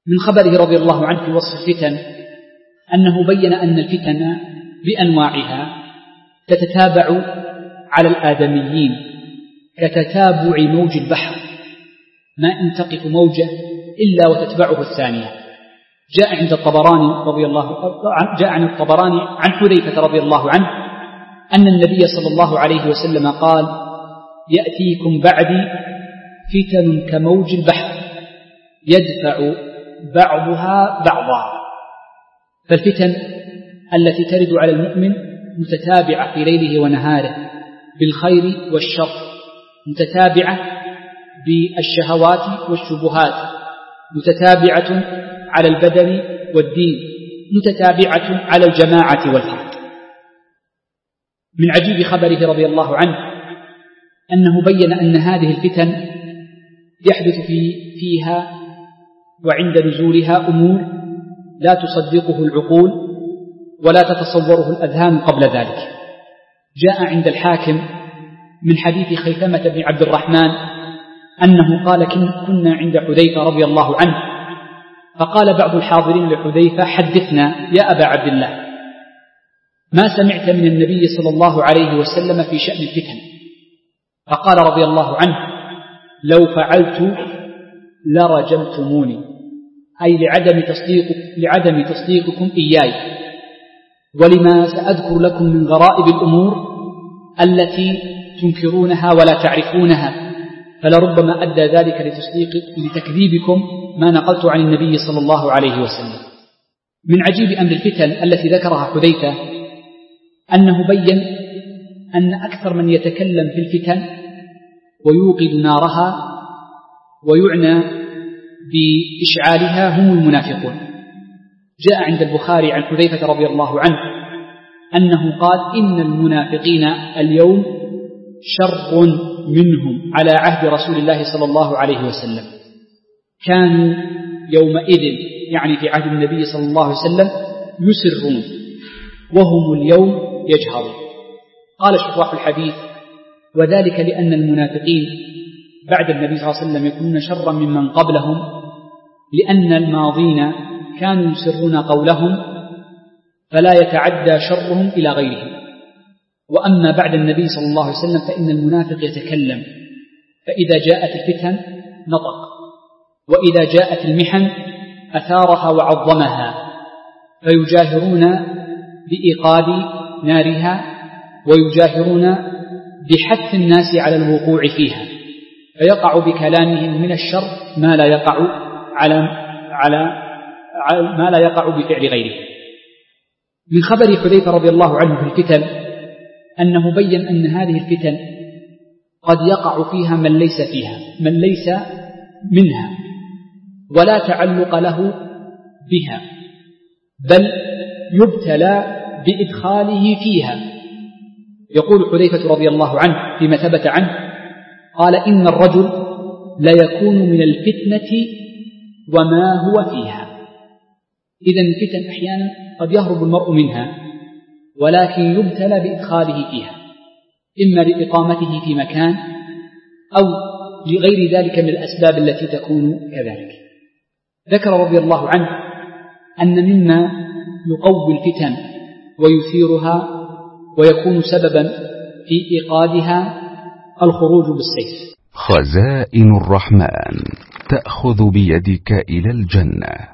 من خبره رضي الله عنه في وصف الفتن أنه بين أن الفتن بأنواعها تتتابع على الآدميين كتتابع موج البحر، ما إن تقف موجة إلا وتتبعه الثانية. جاء عن الطبراني عن حذيفة رضي الله عنه أن النبي صلى الله عليه وسلم قال: يأتيكم بعدي فتن كموج البحر يدفع بعضها بعضا. فالفتن التي ترد على المؤمن متتابعة في ليله ونهاره بالخير والشر، متتابعة بالشهوات والشبهات، متتابعة على البدن والدين، متتابعة على الجماعة والفرد. من عجيب خبره رضي الله عنه أنه بين أن هذه الفتن يحدث فيها وعند نزولها أمور لا تصدقه العقول ولا تتصوره الأذهان قبل ذلك. جاء عند الحاكم من حديث خيثمة بن عبد الرحمن أنه قال: كنا عند حذيفة رضي الله عنه، فقال بعض الحاضرين لحذيفة: حدثنا يا أبا عبد الله، ما سمعت من النبي صلى الله عليه وسلم في شأن الفتن؟ فقال رضي الله عنه: لو فعلت لرجمتموني، أي لعدم تصديقكم إياي، ولما سأذكر لكم من غرائب الأمور التي تنكرونها ولا تعرفونها، فلربما أدى ذلك لتكذيبكم ما نقلت عن النبي صلى الله عليه وسلم. من عجيب أمر الفتن التي ذكرها حذيفة أنه بين أن أكثر من يتكلم في الفتن ويوقد نارها ويعنى بإشعالها هم المنافقون. جاء عند البخاري عن حذيفة رضي الله عنه أنه قال: إن المنافقين اليوم شر منهم على عهد رسول الله صلى الله عليه وسلم، كانوا يومئذ يعني في عهد النبي صلى الله عليه وسلم يسرون وهم اليوم يجهرون. قال شراح الحديث: وذلك لأن المنافقين بعد النبي صلى الله عليه وسلم يكونون شرا ممن قبلهم، لأن الماضين كانوا يسرون قولهم فلا يتعدى شرهم إلى غيرهم، وأما بعد النبي صلى الله عليه وسلم فإن المنافق يتكلم، فإذا جاءت الفتن نطق، وإذا جاءت المحن أثارها وعظمها، فيجاهرون بإيقاد نارها ويجاهرون بحث الناس على الوقوع فيها، فيقع بكلامهم من الشر ما لا يقع بفعل غيره. من خبر حذيفة رضي الله عنه في الفتن أنه بين أن هذه الفتن قد يقع فيها من ليس منها ولا تعلق له بها، بل يبتلى بإدخاله فيها. يقول حذيفة رضي الله عنه فيما ثبت عنه قال: إن الرجل ليكون من الفتنة وما هو فيها. إذن الفتن أحيانا قد يهرب المرء منها، ولكن يبتلى بإدخاله فيها، إما لإقامته في مكان أو لغير ذلك من الأسباب التي تكون كذلك. ذكر رضي الله عنه أن مما يقوي الفتن ويثيرها ويكون سببا في إيقادها الخروج بالسيف. خزائن الرحمن تأخذ بيدك إلى الجنة.